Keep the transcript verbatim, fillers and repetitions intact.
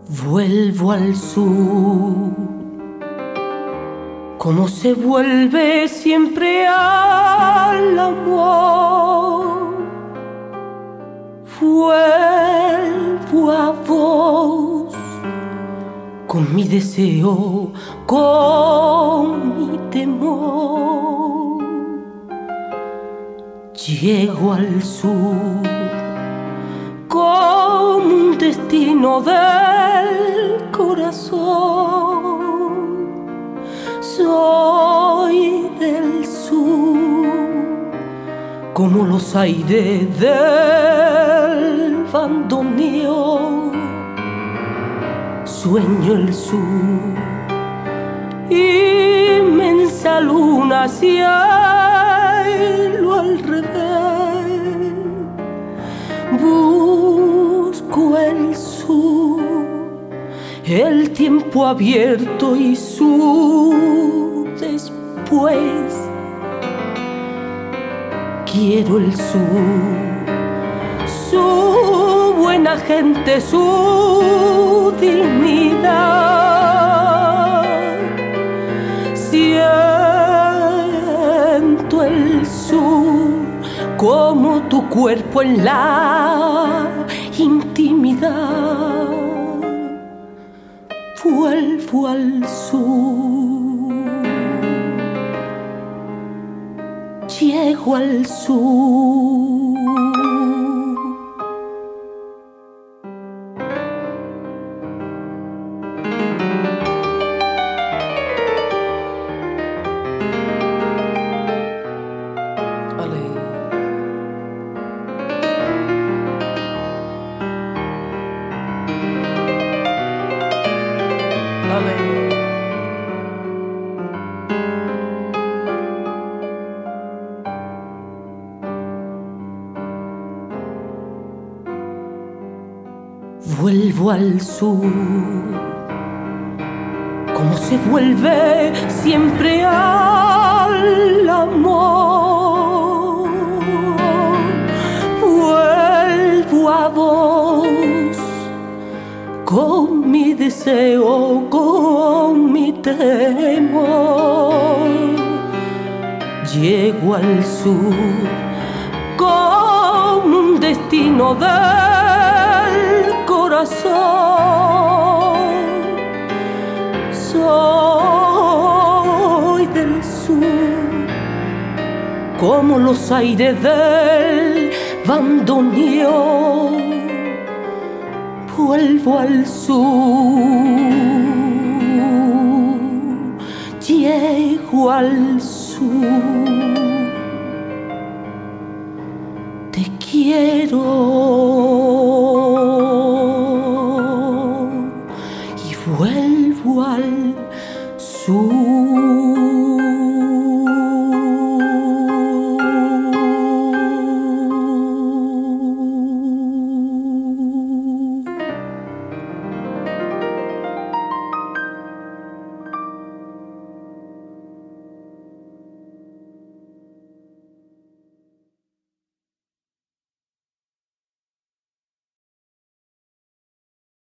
Vuelvo al sur, como se vuelve siempre al amor. Vuelvo a vos, con mi deseo, con mi temor. Llego al sur como un destino del corazón. Soy del sur, como los aires del bandoneón. Sueño el sur, inmensa luna, cielo al revés. Busco el sur, el tiempo abierto y su después. Quiero el sur, su buena gente, su dignidad. Siento el sur como tu cuerpo en la intimidad. Vuelvo al sur, llego al sur. Vuelvo al sur, como se vuelve siempre al amor. Vuelvo a vos, con mi deseo, con mi temor. Llego al sur, como un destino del corazón. Soy del sur, como los aires del bandoneón. Vuelvo al sur, llego al sur. Te quiero.